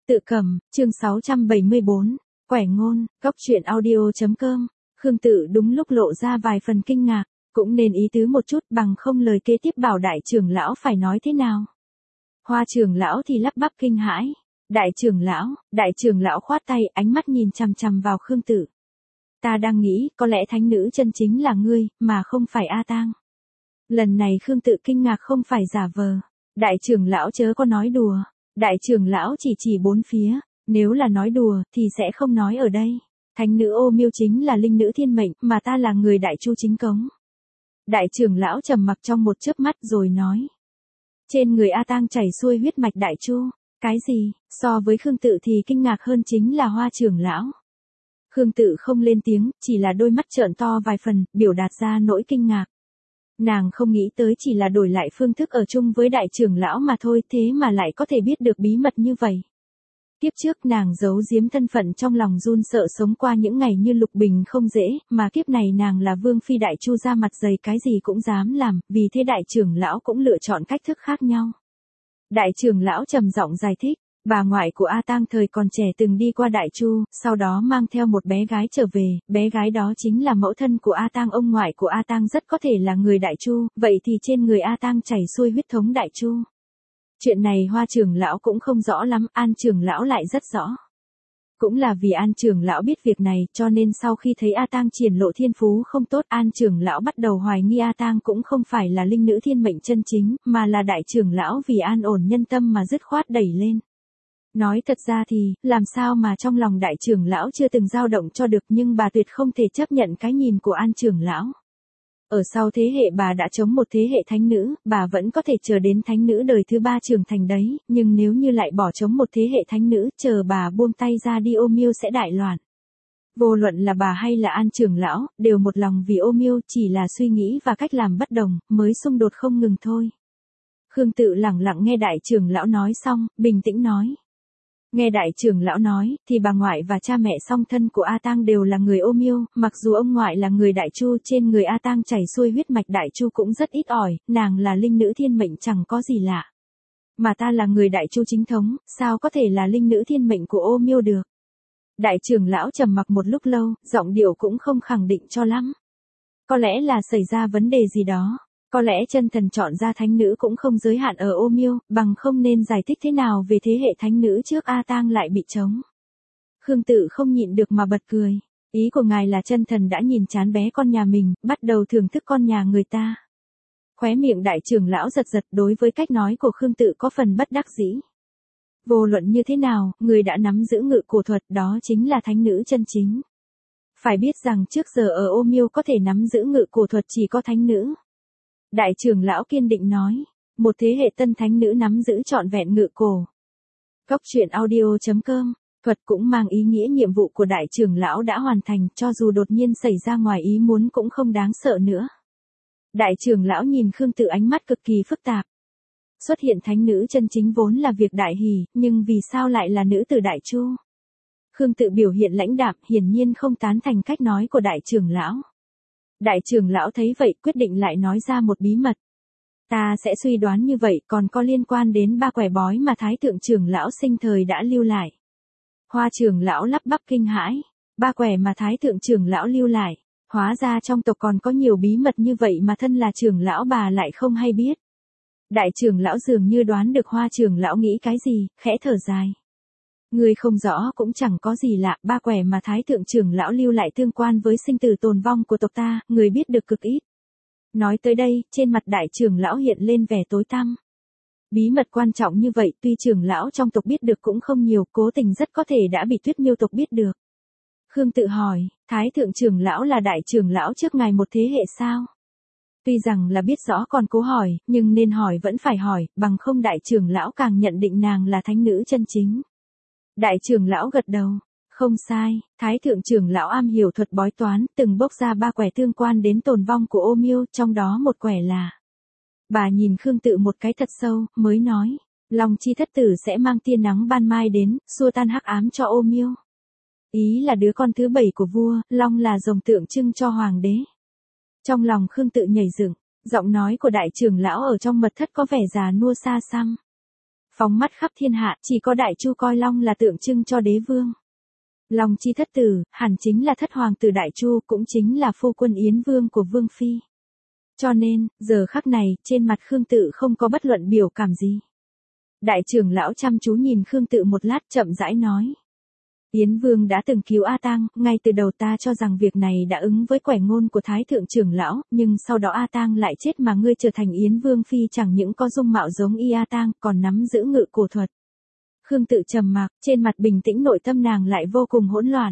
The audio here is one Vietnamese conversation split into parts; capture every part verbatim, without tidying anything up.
Tự cầm, chương sáu trăm bảy mươi bốn, quẻ ngôn, góc truyện audio.com, Khương Tự đúng lúc lộ ra vài phần kinh ngạc, cũng nên ý tứ một chút bằng không lời kế tiếp bảo đại trưởng lão phải nói thế nào. Hoa trưởng lão thì lắp bắp kinh hãi, đại trưởng lão, đại trưởng lão khoát tay ánh mắt nhìn chằm chằm vào Khương Tự. Ta đang nghĩ có lẽ thánh nữ chân chính là ngươi, mà không phải A Tang. Lần này Khương Tự kinh ngạc không phải giả vờ, đại trưởng lão chớ có nói đùa. Đại trưởng lão chỉ chỉ bốn phía, nếu là nói đùa thì sẽ không nói ở đây. Thánh nữ Ô Miêu chính là linh nữ thiên mệnh, mà ta là người đại chu chính cống. Đại trưởng lão trầm mặc trong một chớp mắt rồi nói. Trên người A Tang chảy xuôi huyết mạch đại chu, cái gì? So với Khương Tự thì kinh ngạc hơn chính là Hoa trưởng lão. Khương Tự không lên tiếng, chỉ là đôi mắt trợn to vài phần, biểu đạt ra nỗi kinh ngạc. Nàng không nghĩ tới chỉ là đổi lại phương thức ở chung với đại trưởng lão mà thôi, thế mà lại có thể biết được bí mật như vậy. Tiếp trước nàng giấu giếm thân phận trong lòng run sợ sống qua những ngày như lục bình không dễ, mà kiếp này nàng là vương phi đại chu ra mặt dày cái gì cũng dám làm, vì thế đại trưởng lão cũng lựa chọn cách thức khác nhau. Đại trưởng lão trầm giọng giải thích. Bà ngoại của A Tang thời còn trẻ từng đi qua Đại Chu, sau đó mang theo một bé gái trở về, bé gái đó chính là mẫu thân của A Tang, ông ngoại của A Tang rất có thể là người Đại Chu, vậy thì trên người A Tang chảy xuôi huyết thống Đại Chu. Chuyện này Hoa trưởng lão cũng không rõ lắm, An trưởng lão lại rất rõ. Cũng là vì An trưởng lão biết việc này, cho nên sau khi thấy A Tang triển lộ thiên phú không tốt, An trưởng lão bắt đầu hoài nghi A Tang cũng không phải là linh nữ thiên mệnh chân chính, mà là đại trưởng lão vì an ổn nhân tâm mà dứt khoát đẩy lên. Nói thật ra thì, làm sao mà trong lòng đại trưởng lão chưa từng dao động cho được, nhưng bà tuyệt không thể chấp nhận cái nhìn của An trưởng lão. Ở sau thế hệ bà đã chống một thế hệ thánh nữ, bà vẫn có thể chờ đến thánh nữ đời thứ ba trưởng thành đấy, nhưng nếu như lại bỏ chống một thế hệ thánh nữ, chờ bà buông tay ra đi Ô Miêu sẽ đại loạn. Vô luận là bà hay là An trưởng lão, đều một lòng vì Ô Miêu, chỉ là suy nghĩ và cách làm bất đồng, mới xung đột không ngừng thôi. Khương Tự lặng lặng nghe đại trưởng lão nói xong, bình tĩnh nói. Nghe đại trưởng lão nói, thì bà ngoại và cha mẹ song thân của A Tang đều là người Ô Miêu, mặc dù ông ngoại là người Đại Chu, trên người A Tang chảy xuôi huyết mạch Đại Chu cũng rất ít ỏi, nàng là linh nữ thiên mệnh chẳng có gì lạ. Mà ta là người Đại Chu chính thống, sao có thể là linh nữ thiên mệnh của Ô Miêu được? Đại trưởng lão trầm mặc một lúc lâu, giọng điệu cũng không khẳng định cho lắm. Có lẽ là xảy ra vấn đề gì đó. Có lẽ chân thần chọn ra thánh nữ cũng không giới hạn ở Ô Miêu, bằng không nên giải thích thế nào về thế hệ thánh nữ trước A Tang lại bị trống. Khương Tự không nhịn được mà bật cười. Ý của ngài là chân thần đã nhìn chán bé con nhà mình, bắt đầu thưởng thức con nhà người ta. Khóe miệng đại trưởng lão giật giật, đối với cách nói của Khương Tự có phần bất đắc dĩ. Vô luận như thế nào, người đã nắm giữ ngự cổ thuật đó chính là thánh nữ chân chính. Phải biết rằng trước giờ ở Ô Miêu có thể nắm giữ ngự cổ thuật chỉ có thánh nữ. Đại trưởng lão kiên định nói, một thế hệ tân thánh nữ nắm giữ trọn vẹn ngự cổ. Góc truyện audio.com, thuật cũng mang ý nghĩa nhiệm vụ của đại trưởng lão đã hoàn thành, cho dù đột nhiên xảy ra ngoài ý muốn cũng không đáng sợ nữa. Đại trưởng lão nhìn Khương Tự ánh mắt cực kỳ phức tạp. Xuất hiện thánh nữ chân chính vốn là việc đại hỷ, nhưng vì sao lại là nữ tử Đại Chu? Khương Tự biểu hiện lãnh đạm, hiển nhiên không tán thành cách nói của đại trưởng lão. Đại trưởng lão thấy vậy quyết định lại nói ra một bí mật. Ta sẽ suy đoán như vậy còn có liên quan đến ba quẻ bói mà Thái thượng trưởng lão sinh thời đã lưu lại. Hoa trưởng lão lắp bắp kinh hãi. Ba quẻ mà Thái thượng trưởng lão lưu lại. Hóa ra trong tộc còn có nhiều bí mật như vậy mà thân là trưởng lão bà lại không hay biết. Đại trưởng lão dường như đoán được Hoa trưởng lão nghĩ cái gì, khẽ thở dài. Người không rõ cũng chẳng có gì lạ, ba quẻ mà Thái thượng trưởng lão lưu lại tương quan với sinh tử tồn vong của tộc ta, người biết được cực ít. Nói tới đây, trên mặt đại trưởng lão hiện lên vẻ tối tăm. Bí mật quan trọng như vậy, tuy trưởng lão trong tộc biết được cũng không nhiều, cố tình rất có thể đã bị Tuyết Miêu tộc biết được. Khương Tự hỏi, Thái thượng trưởng lão là đại trưởng lão trước ngài một thế hệ sao? Tuy rằng là biết rõ còn cố hỏi, nhưng nên hỏi vẫn phải hỏi, bằng không đại trưởng lão càng nhận định nàng là thánh nữ chân chính. Đại trưởng lão gật đầu, không sai, Thái thượng trưởng lão am hiểu thuật bói toán, từng bốc ra ba quẻ tương quan đến tồn vong của Ô Miêu, trong đó một quẻ là. Bà nhìn Khương Tự một cái thật sâu, mới nói, Long Chi thất tử sẽ mang tia nắng ban mai đến, xua tan hắc ám cho Ô Miêu. Ý là đứa con thứ bảy của vua, Long là rồng tượng trưng cho hoàng đế. Trong lòng Khương Tự nhảy dựng, giọng nói của đại trưởng lão ở trong mật thất có vẻ già nua xa xăm. Phóng mắt khắp thiên hạ, chỉ có Đại Chu coi Long là tượng trưng cho đế vương. Long chi thất tử, hẳn chính là thất hoàng tử Đại Chu, cũng chính là phu quân Yến Vương của Vương Phi. Cho nên, giờ khắc này, trên mặt Khương Tự không có bất luận biểu cảm gì. Đại trưởng lão chăm chú nhìn Khương Tự một lát, chậm rãi nói. Yến Vương đã từng cứu A Tang, ngay từ đầu ta cho rằng việc này đã ứng với quẻ ngôn của Thái Thượng trưởng lão, nhưng sau đó A Tang lại chết mà ngươi trở thành Yến Vương Phi chẳng những có dung mạo giống y A Tang, còn nắm giữ ngự cổ thuật. Khương Tự trầm mặc, trên mặt bình tĩnh nội tâm nàng lại vô cùng hỗn loạn.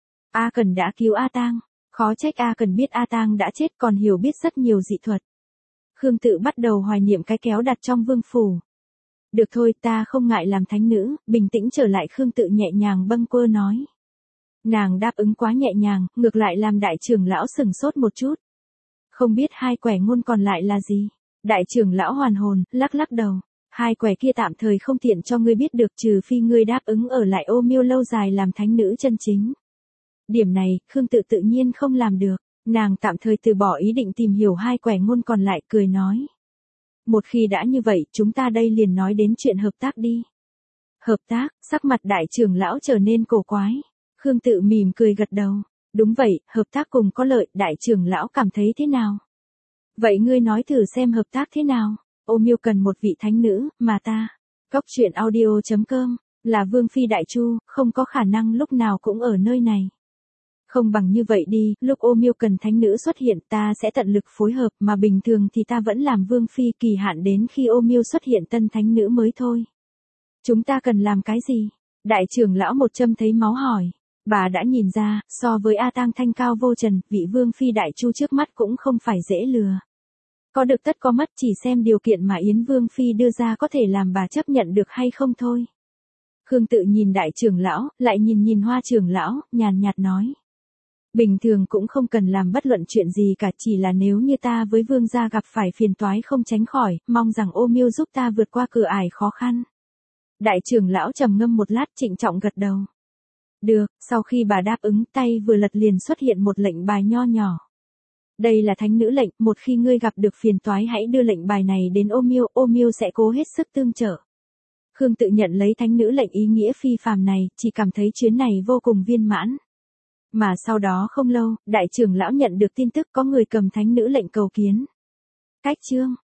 A Cần đã cứu A Tang, khó trách A Cần biết A Tang đã chết còn hiểu biết rất nhiều dị thuật. Khương Tự bắt đầu hoài niệm cái kéo đặt trong vương phủ. Được thôi, ta không ngại làm thánh nữ, bình tĩnh trở lại Khương Tự nhẹ nhàng bâng quơ nói. Nàng đáp ứng quá nhẹ nhàng, ngược lại làm đại trưởng lão sừng sốt một chút. Không biết hai quẻ ngôn còn lại là gì? Đại trưởng lão hoàn hồn, lắc lắc đầu. Hai quẻ kia tạm thời không tiện cho ngươi biết được, trừ phi ngươi đáp ứng ở lại Ô Miêu lâu dài làm thánh nữ chân chính. Điểm này, Khương Tự tự nhiên không làm được. Nàng tạm thời từ bỏ ý định tìm hiểu hai quẻ ngôn còn lại, cười nói. Một khi đã như vậy, chúng ta đây liền nói đến chuyện hợp tác đi. Hợp tác, sắc mặt đại trưởng lão trở nên cổ quái. Khương Tự mỉm cười gật đầu. Đúng vậy, hợp tác cùng có lợi, đại trưởng lão cảm thấy thế nào? Vậy ngươi nói thử xem hợp tác thế nào? Ô Miêu cần một vị thánh nữ, mà ta, Cốc truyện audio chấm com, là Vương Phi Đại Chu, không có khả năng lúc nào cũng ở nơi này. Không bằng như vậy đi, lúc Ô Miêu cần thánh nữ xuất hiện ta sẽ tận lực phối hợp, mà bình thường thì ta vẫn làm Vương Phi, kỳ hạn đến khi Ô Miêu xuất hiện tân thánh nữ mới thôi. Chúng ta cần làm cái gì? Đại trưởng lão một châm thấy máu hỏi. Bà đã nhìn ra, so với A Tang thanh cao vô trần, vị Vương Phi Đại Chu trước mắt cũng không phải dễ lừa. Có được tất có mất, chỉ xem điều kiện mà Yến Vương Phi đưa ra có thể làm bà chấp nhận được hay không thôi. Khương Tự nhìn đại trưởng lão, lại nhìn nhìn Hoa trưởng lão, nhàn nhạt nói. Bình thường cũng không cần làm bất luận chuyện gì cả, chỉ là nếu như ta với Vương gia gặp phải phiền toái không tránh khỏi, mong rằng Ô Miêu giúp ta vượt qua cửa ải khó khăn. Đại trưởng lão trầm ngâm một lát, trịnh trọng gật đầu. Được, sau khi bà đáp ứng, tay vừa lật liền xuất hiện một lệnh bài nho nhỏ. Đây là thánh nữ lệnh, một khi ngươi gặp được phiền toái hãy đưa lệnh bài này đến Ô Miêu, Ô Miêu sẽ cố hết sức tương trợ. Khương Tự nhận lấy thánh nữ lệnh ý nghĩa phi phàm này, chỉ cảm thấy chuyến này vô cùng viên mãn. Mà sau đó không lâu, đại trưởng lão nhận được tin tức có người cầm thánh nữ lệnh cầu kiến. Cách chương